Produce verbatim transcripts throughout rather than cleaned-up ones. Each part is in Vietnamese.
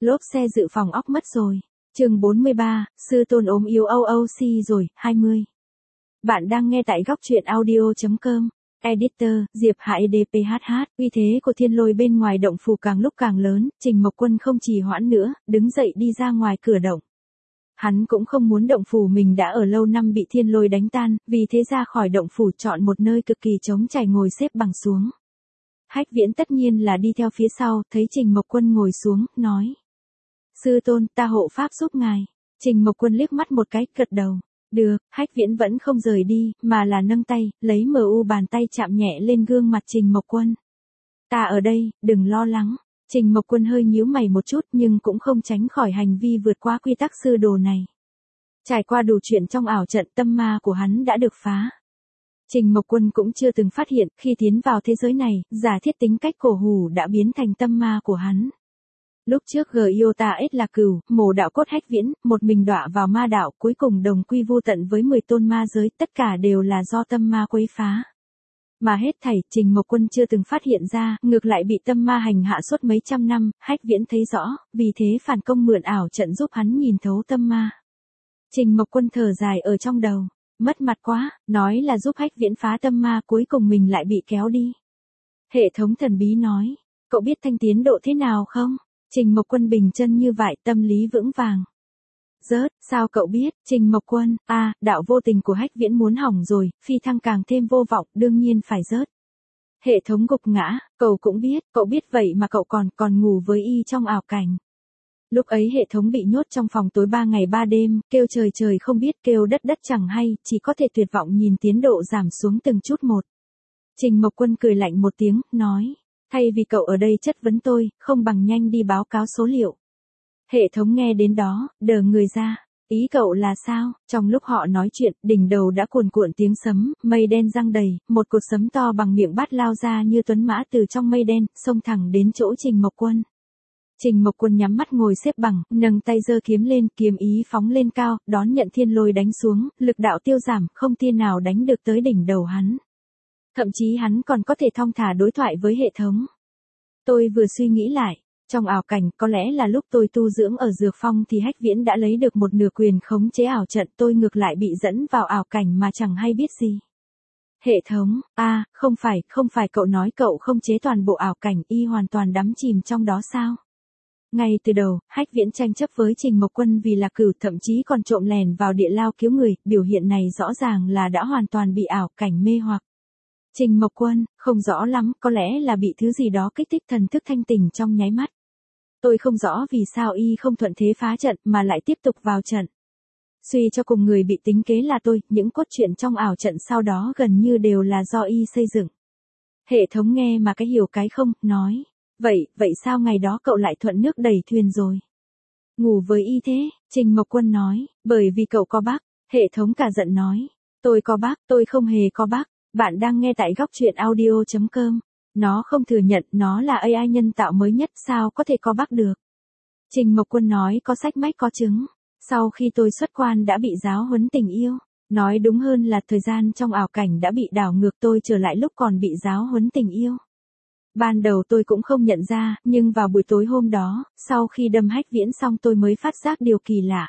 Lốp xe dự phòng óc mất rồi. Chương bốn mươi ba, sư tôn ốm yếu âu âu si rồi, hai mươi. Bạn đang nghe tại góc truyện audio chấm com. Editor, Diệp Hạ E D P H H. Uy thế của thiên lôi bên ngoài động phủ càng lúc càng lớn, Trình Mộc Quân không trì hoãn nữa, đứng dậy đi ra ngoài cửa động. Hắn cũng không muốn động phủ mình đã ở lâu năm bị thiên lôi đánh tan, vì thế ra khỏi động phủ chọn một nơi cực kỳ trống trải ngồi xếp bằng xuống. Hách Viễn tất nhiên là đi theo phía sau, thấy Trình Mộc Quân ngồi xuống, nói. Sư tôn, ta hộ pháp giúp ngài. Trình Mộc Quân liếc mắt một cái, gật đầu. Được, Hách Viễn vẫn không rời đi, mà là nâng tay, lấy mờ u bàn tay chạm nhẹ lên gương mặt Trình Mộc Quân. Ta ở đây, đừng lo lắng. Trình Mộc Quân hơi nhíu mày một chút nhưng cũng không tránh khỏi hành vi vượt qua quy tắc sư đồ này. Trải qua đủ chuyện trong ảo trận, tâm ma của hắn đã được phá. Trình Mộc Quân cũng chưa từng phát hiện, khi tiến vào thế giới này, giả thiết tính cách cổ hủ đã biến thành tâm ma của hắn. Lúc trước Giota S là cừu, mổ đạo cốt Hách Viễn, một mình đọa vào ma đạo, cuối cùng đồng quy vu tận với mười tôn ma giới, tất cả đều là do tâm ma quấy phá. Mà hết thảy, Trình Mộc Quân chưa từng phát hiện ra, ngược lại bị tâm ma hành hạ suốt mấy trăm năm, Hách Viễn thấy rõ, vì thế phản công mượn ảo trận giúp hắn nhìn thấu tâm ma. Trình Mộc Quân thở dài ở trong đầu, mất mặt quá, nói là giúp Hách Viễn phá tâm ma, cuối cùng mình lại bị kéo đi. Hệ thống thần bí nói, cậu biết thanh tiến độ thế nào không? Trình Mộc Quân bình chân như vậy, tâm lý vững vàng. Rớt, sao cậu biết? Trình Mộc Quân, a, à, đạo vô tình của Hách Viễn muốn hỏng rồi, phi thăng càng thêm vô vọng, đương nhiên phải rớt. Hệ thống gục ngã, cậu cũng biết, cậu biết vậy mà cậu còn, còn ngủ với y trong ảo cảnh. Lúc ấy hệ thống bị nhốt trong phòng tối ba ngày ba đêm, kêu trời trời không biết, kêu đất đất chẳng hay, chỉ có thể tuyệt vọng nhìn tiến độ giảm xuống từng chút một. Trình Mộc Quân cười lạnh một tiếng, nói. Thay vì cậu ở đây chất vấn tôi, không bằng nhanh đi báo cáo số liệu. Hệ thống nghe đến đó, đờ người ra. Ý cậu là sao? Trong lúc họ nói chuyện, đỉnh đầu đã cuồn cuộn tiếng sấm, mây đen giăng đầy, một cột sấm to bằng miệng bát lao ra như tuấn mã từ trong mây đen, xông thẳng đến chỗ Trình Mộc Quân. Trình Mộc Quân nhắm mắt ngồi xếp bằng, nâng tay giơ kiếm lên, kiếm ý phóng lên cao, đón nhận thiên lôi đánh xuống, lực đạo tiêu giảm, không tia nào đánh được tới đỉnh đầu hắn. Thậm chí hắn còn có thể thong thả đối thoại với hệ thống. Tôi vừa suy nghĩ lại, trong ảo cảnh có lẽ là lúc tôi tu dưỡng ở Dược Phong thì Hách Viễn đã lấy được một nửa quyền khống chế ảo trận, tôi ngược lại bị dẫn vào ảo cảnh mà chẳng hay biết gì. Hệ thống, a, à, không phải, không phải cậu nói cậu không chế toàn bộ ảo cảnh, y hoàn toàn đắm chìm trong đó sao? Ngay từ đầu, Hách Viễn tranh chấp với Trình Mộc Quân vì là cừu, thậm chí còn trộm lèn vào địa lao cứu người, biểu hiện này rõ ràng là đã hoàn toàn bị ảo cảnh mê hoặc. Trình Mộc Quân, không rõ lắm, có lẽ là bị thứ gì đó kích thích thần thức thanh tỉnh trong nháy mắt. Tôi không rõ vì sao y không thuận thế phá trận mà lại tiếp tục vào trận. Suy cho cùng người bị tính kế là tôi, những cốt truyện trong ảo trận sau đó gần như đều là do y xây dựng. Hệ thống nghe mà cái hiểu cái không, nói. Vậy, vậy sao ngày đó cậu lại thuận nước đẩy thuyền rồi? Ngủ với y thế, Trình Mộc Quân nói, bởi vì cậu có bác. Hệ thống cả giận nói. Tôi có bác, tôi không hề có bác. Bạn đang nghe tại góc truyện audio chấm com. Nó không thừa nhận nó là A I nhân tạo mới nhất, sao có thể có bug được. Trình Mộc Quân nói có sách mách có chứng. Sau khi tôi xuất quan đã bị giáo huấn tình yêu. Nói đúng hơn là thời gian trong ảo cảnh đã bị đảo ngược, tôi trở lại lúc còn bị giáo huấn tình yêu. Ban đầu tôi cũng không nhận ra, nhưng vào buổi tối hôm đó, sau khi đâm Hách Viễn xong tôi mới phát giác điều kỳ lạ.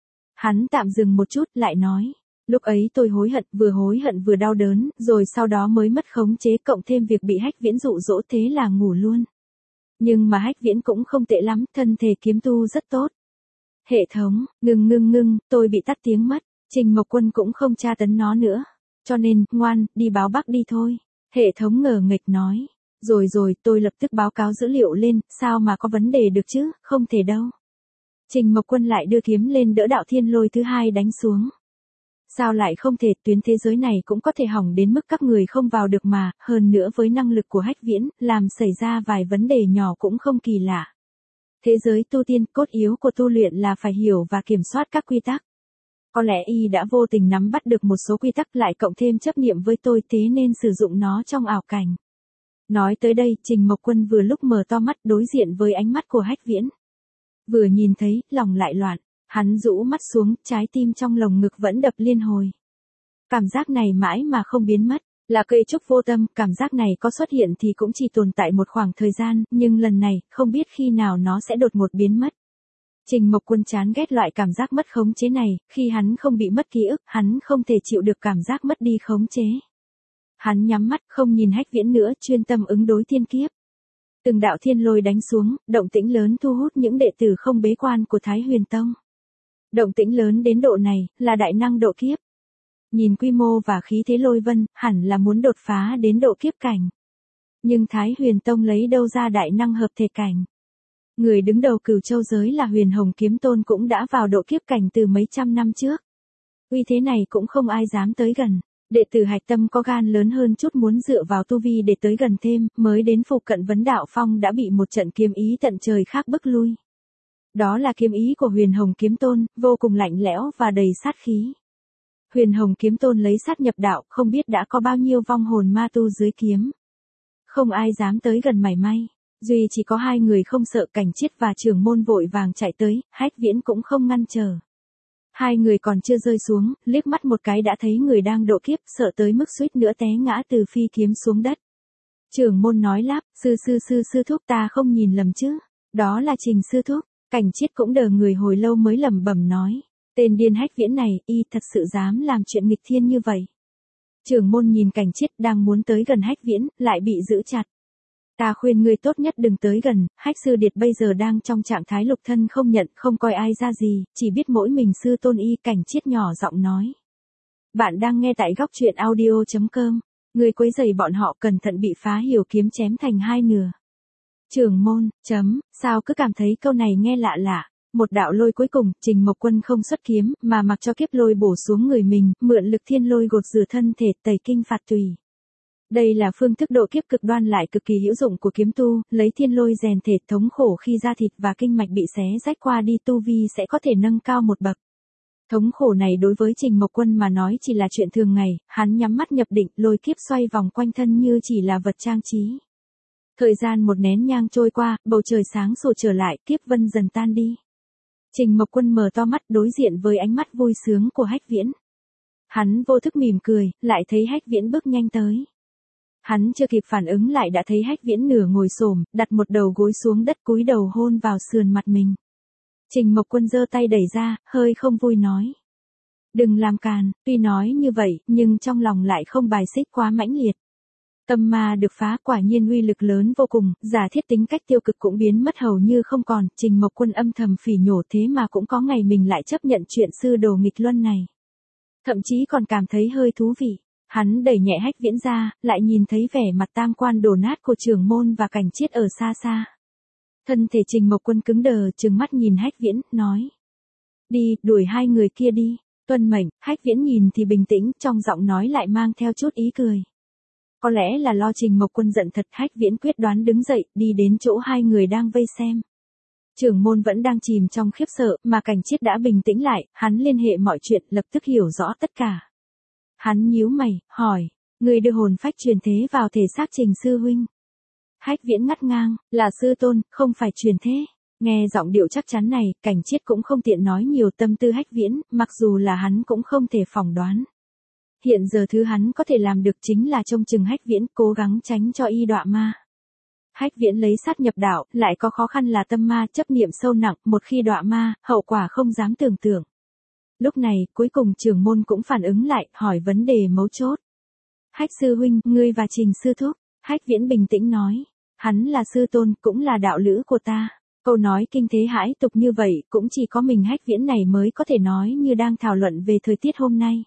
Hắn tạm dừng một chút lại nói. Lúc ấy tôi hối hận, vừa hối hận vừa đau đớn, rồi sau đó mới mất khống chế, cộng thêm việc bị Hách Viễn dụ dỗ, thế là ngủ luôn. Nhưng mà Hách Viễn cũng không tệ lắm, thân thể kiếm tu rất tốt. Hệ thống, ngừng ngừng ngừng, tôi bị tắt tiếng mất. Trình Mộc Quân cũng không tra tấn nó nữa. Cho nên, ngoan, đi báo bác đi thôi. Hệ thống ngờ nghịch nói. Rồi rồi, tôi lập tức báo cáo dữ liệu lên, sao mà có vấn đề được chứ, không thể đâu. Trình Mộc Quân lại đưa kiếm lên đỡ đạo thiên lôi thứ hai đánh xuống. Sao lại không thể, tuyến thế giới này cũng có thể hỏng đến mức các người không vào được mà, hơn nữa với năng lực của Hách Viễn, làm xảy ra vài vấn đề nhỏ cũng không kỳ lạ. Thế giới tu tiên, cốt yếu của tu luyện là phải hiểu và kiểm soát các quy tắc. Có lẽ y đã vô tình nắm bắt được một số quy tắc lại cộng thêm chấp niệm với tôi, thế nên sử dụng nó trong ảo cảnh. Nói tới đây, Trình Mộc Quân vừa lúc mở to mắt đối diện với ánh mắt của Hách Viễn. Vừa nhìn thấy, lòng lại loạn. Hắn rũ mắt xuống, trái tim trong lồng ngực vẫn đập liên hồi. Cảm giác này mãi mà không biến mất, là cây trúc vô tâm, cảm giác này có xuất hiện thì cũng chỉ tồn tại một khoảng thời gian, nhưng lần này, không biết khi nào nó sẽ đột ngột biến mất. Trình Mộc Quân chán ghét loại cảm giác mất khống chế này, khi hắn không bị mất ký ức, hắn không thể chịu được cảm giác mất đi khống chế. Hắn nhắm mắt không nhìn Hách Viễn nữa, chuyên tâm ứng đối thiên kiếp. Từng đạo thiên lôi đánh xuống, động tĩnh lớn thu hút những đệ tử không bế quan của Thái Huyền Tông. Động tĩnh lớn đến độ này, là đại năng độ kiếp. Nhìn quy mô và khí thế lôi vân, hẳn là muốn đột phá đến độ kiếp cảnh. Nhưng Thái Huyền Tông lấy đâu ra đại năng hợp thể cảnh. Người đứng đầu Cửu Châu giới là Huyền Hồng Kiếm Tôn cũng đã vào độ kiếp cảnh từ mấy trăm năm trước. Uy thế này cũng không ai dám tới gần. Đệ tử Hạch Tâm có gan lớn hơn chút muốn dựa vào tu vi để tới gần thêm, mới đến phụ cận Vấn Đạo Phong đã bị một trận kiếm ý tận trời khác bức lui. Đó là kiếm ý của Huyền Hồng Kiếm Tôn, vô cùng lạnh lẽo và đầy sát khí. Huyền Hồng Kiếm Tôn lấy sát nhập đạo, không biết đã có bao nhiêu vong hồn ma tu dưới kiếm. Không ai dám tới gần mảy may. Duy chỉ có hai người không sợ, Cảnh Chiết và Trưởng Môn vội vàng chạy tới, Hách Viễn cũng không ngăn trở. Hai người còn chưa rơi xuống, liếc mắt một cái đã thấy người đang độ kiếp, sợ tới mức suýt nữa té ngã từ phi kiếm xuống đất. Trưởng Môn nói lắp, sư sư sư sư thúc, ta không nhìn lầm chứ, đó là Trình sư thúc. Cảnh Chiết cũng đờ người hồi lâu mới lẩm bẩm nói, tên điên Hách Viễn này, y thật sự dám làm chuyện nghịch thiên như vậy. Trưởng Môn nhìn Cảnh Chiết đang muốn tới gần Hách Viễn, lại bị giữ chặt. Ta khuyên ngươi tốt nhất đừng tới gần, Hách sư điệt bây giờ đang trong trạng thái lục thân không nhận, không coi ai ra gì, chỉ biết mỗi mình sư tôn y. Cảnh Chiết nhỏ giọng nói. Bạn đang nghe tại góc truyện audio chấm com, người quấy rầy bọn họ cẩn thận bị phá hiểu kiếm chém thành hai nửa. Trưởng Môn, chấm, sao cứ cảm thấy câu này nghe lạ lạ. Một đạo lôi cuối cùng, Trình Mộc Quân không xuất kiếm, mà mặc cho kiếp lôi bổ xuống người mình, mượn lực thiên lôi gột rửa thân thể, tẩy kinh phạt tùy. Đây là phương thức độ kiếp cực đoan lại cực kỳ hữu dụng của kiếm tu, lấy thiên lôi rèn thể, thống khổ khi da thịt và kinh mạch bị xé rách qua đi tu vi sẽ có thể nâng cao một bậc. Thống khổ này đối với Trình Mộc Quân mà nói chỉ là chuyện thường ngày, hắn nhắm mắt nhập định, lôi kiếp xoay vòng quanh thân như chỉ là vật trang trí. Thời gian một nén nhang trôi qua, bầu trời sáng sủa trở lại, kiếp vân dần tan đi. Trình Mộc Quân mở to mắt đối diện với ánh mắt vui sướng của Hách Viễn. Hắn vô thức mỉm cười, lại thấy Hách Viễn bước nhanh tới. Hắn chưa kịp phản ứng lại đã thấy Hách Viễn nửa ngồi xổm, đặt một đầu gối xuống đất cúi đầu hôn vào sườn mặt mình. Trình Mộc Quân giơ tay đẩy ra, hơi không vui nói. Đừng làm càn, tuy nói như vậy, nhưng trong lòng lại không bài xích quá mãnh liệt. Tâm ma được phá, quả nhiên uy lực lớn vô cùng, giả thiết tính cách tiêu cực cũng biến mất hầu như không còn. Trình Mộc Quân âm thầm phỉ nhổ, thế mà cũng có ngày mình lại chấp nhận chuyện sư đồ nghịch luân này. Thậm chí còn cảm thấy hơi thú vị. Hắn đẩy nhẹ Hách Viễn ra, lại nhìn thấy vẻ mặt tam quan đổ nát của Trưởng Môn và Cảnh Chiết ở xa xa. Thân thể Trình Mộc Quân cứng đờ, trừng mắt nhìn Hách Viễn, nói. Đi, đuổi hai người kia đi. Tuân mệnh. Hách Viễn nhìn thì bình tĩnh, trong giọng nói lại mang theo chút ý cười. Có lẽ là lo Trình Mộc Quân giận thật, Hách Viễn quyết đoán đứng dậy, đi đến chỗ hai người đang vây xem. Trưởng Môn vẫn đang chìm trong khiếp sợ, mà Cảnh Chiết đã bình tĩnh lại, hắn liên hệ mọi chuyện, lập tức hiểu rõ tất cả. Hắn nhíu mày, hỏi, người đưa hồn phách truyền thế vào thể xác Trình sư huynh. Hách Viễn ngắt ngang, là sư tôn, không phải truyền thế. Nghe giọng điệu chắc chắn này, Cảnh Chiết cũng không tiện nói nhiều, tâm tư Hách Viễn, mặc dù là hắn cũng không thể phỏng đoán. Hiện giờ thứ hắn có thể làm được chính là trông chừng Hách Viễn, cố gắng tránh cho y đọa ma. Hách Viễn lấy sát nhập đạo, lại có khó khăn là tâm ma, chấp niệm sâu nặng, một khi đọa ma, hậu quả không dám tưởng tượng. Lúc này, cuối cùng Trưởng Môn cũng phản ứng lại, hỏi vấn đề mấu chốt. Hách sư huynh, ngươi và Trình sư thúc. Hách Viễn bình tĩnh nói, hắn là sư tôn, cũng là đạo lữ của ta. Câu nói kinh thế hãi tục như vậy, cũng chỉ có mình Hách Viễn này mới có thể nói như đang thảo luận về thời tiết hôm nay.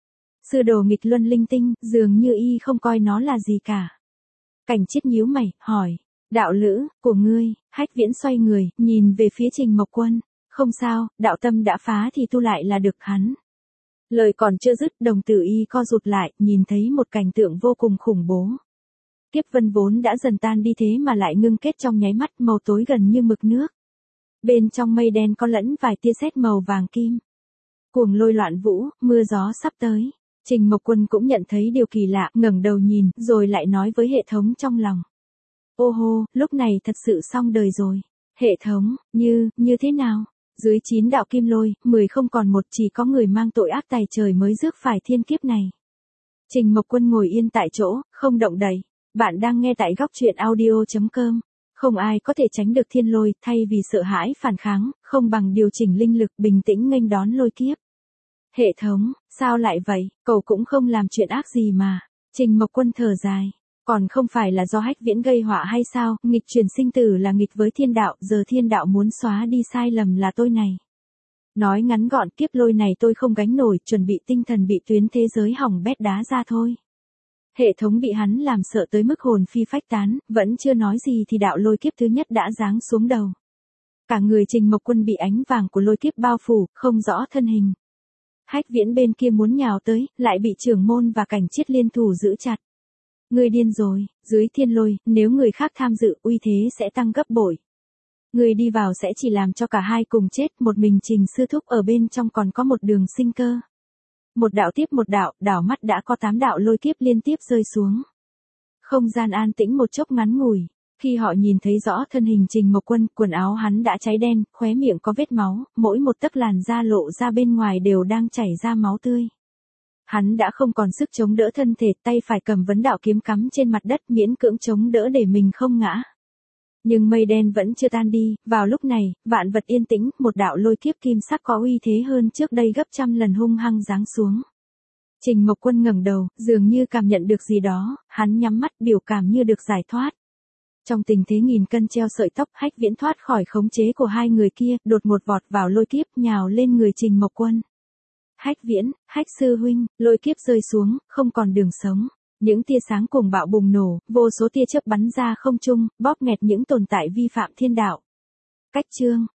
Sư đồ nghịch luân linh tinh, dường như y không coi nó là gì cả. Cảnh Chiết nhíu mày, hỏi, đạo lữ, của ngươi. Hách Viễn xoay người, nhìn về phía Trình Mộc Quân. Không sao, đạo tâm đã phá thì tu lại là được hắn. Lời còn chưa dứt, đồng tử y co rụt lại, nhìn thấy một cảnh tượng vô cùng khủng bố. Kiếp vân vốn đã dần tan đi thế mà lại ngưng kết trong nháy mắt, màu tối gần như mực nước. Bên trong mây đen có lẫn vài tia sét màu vàng kim. Cuồng lôi loạn vũ, mưa gió sắp tới. Trình Mộc Quân cũng nhận thấy điều kỳ lạ, ngẩng đầu nhìn, rồi lại nói với hệ thống trong lòng. Ô hô, lúc này thật sự xong đời rồi. Hệ thống, như, như thế nào? Dưới chín đạo kim lôi, mười không còn một, chỉ có người mang tội ác tày trời mới rước phải thiên kiếp này. Trình Mộc Quân ngồi yên tại chỗ, không động đậy. Bạn đang nghe tại góc truyện audio chấm com. Không ai có thể tránh được thiên lôi, thay vì sợ hãi phản kháng, không bằng điều chỉnh linh lực bình tĩnh nghênh đón lôi kiếp. Hệ thống, sao lại vậy, cậu cũng không làm chuyện ác gì mà. Trình Mộc Quân thở dài. Còn không phải là do Hách Viễn gây họa hay sao, nghịch chuyển sinh tử là nghịch với thiên đạo, giờ thiên đạo muốn xóa đi sai lầm là tôi này. Nói ngắn gọn, kiếp lôi này tôi không gánh nổi, chuẩn bị tinh thần bị tuyến thế giới hỏng bét đá ra thôi. Hệ thống bị hắn làm sợ tới mức hồn phi phách tán, vẫn chưa nói gì thì đạo lôi kiếp thứ nhất đã giáng xuống đầu. Cả người Trình Mộc Quân bị ánh vàng của lôi kiếp bao phủ, không rõ thân hình. Hách Viễn bên kia muốn nhào tới, lại bị trưởng môn và Cảnh Chiết liên thủ giữ chặt. Ngươi điên rồi, dưới thiên lôi, nếu người khác tham dự, uy thế sẽ tăng gấp bội. Người đi vào sẽ chỉ làm cho cả hai cùng chết, một mình Trình sư thúc ở bên trong còn có một đường sinh cơ. Một đạo tiếp một đạo, đảo mắt đã có tám đạo lôi kiếp liên tiếp rơi xuống. Không gian an tĩnh một chốc ngắn ngủi, khi họ nhìn thấy rõ thân hình Trình Mộc Quân, quần áo hắn đã cháy đen, khóe miệng có vết máu, mỗi một tấc làn da lộ ra bên ngoài đều đang chảy ra máu tươi. Hắn đã không còn sức chống đỡ thân thể, tay phải cầm vấn đạo kiếm cắm trên mặt đất miễn cưỡng chống đỡ để mình không ngã. Nhưng mây đen vẫn chưa tan đi, vào lúc này, vạn vật yên tĩnh, một đạo lôi kiếp kim sắc có uy thế hơn trước đây gấp trăm lần hung hăng giáng xuống. Trình Mộc Quân ngẩng đầu, dường như cảm nhận được gì đó, hắn nhắm mắt biểu cảm như được giải thoát. Trong tình thế nghìn cân treo sợi tóc, Hách Viễn thoát khỏi khống chế của hai người kia, đột ngột vọt vào lôi kiếp nhào lên người Trình Mộc Quân. Hách Viễn, Hách sư huynh, lôi kiếp rơi xuống, không còn đường sống. Những tia sáng cuồng bạo bùng nổ, vô số tia chớp bắn ra không trung, bóp nghẹt những tồn tại vi phạm thiên đạo. Cách chương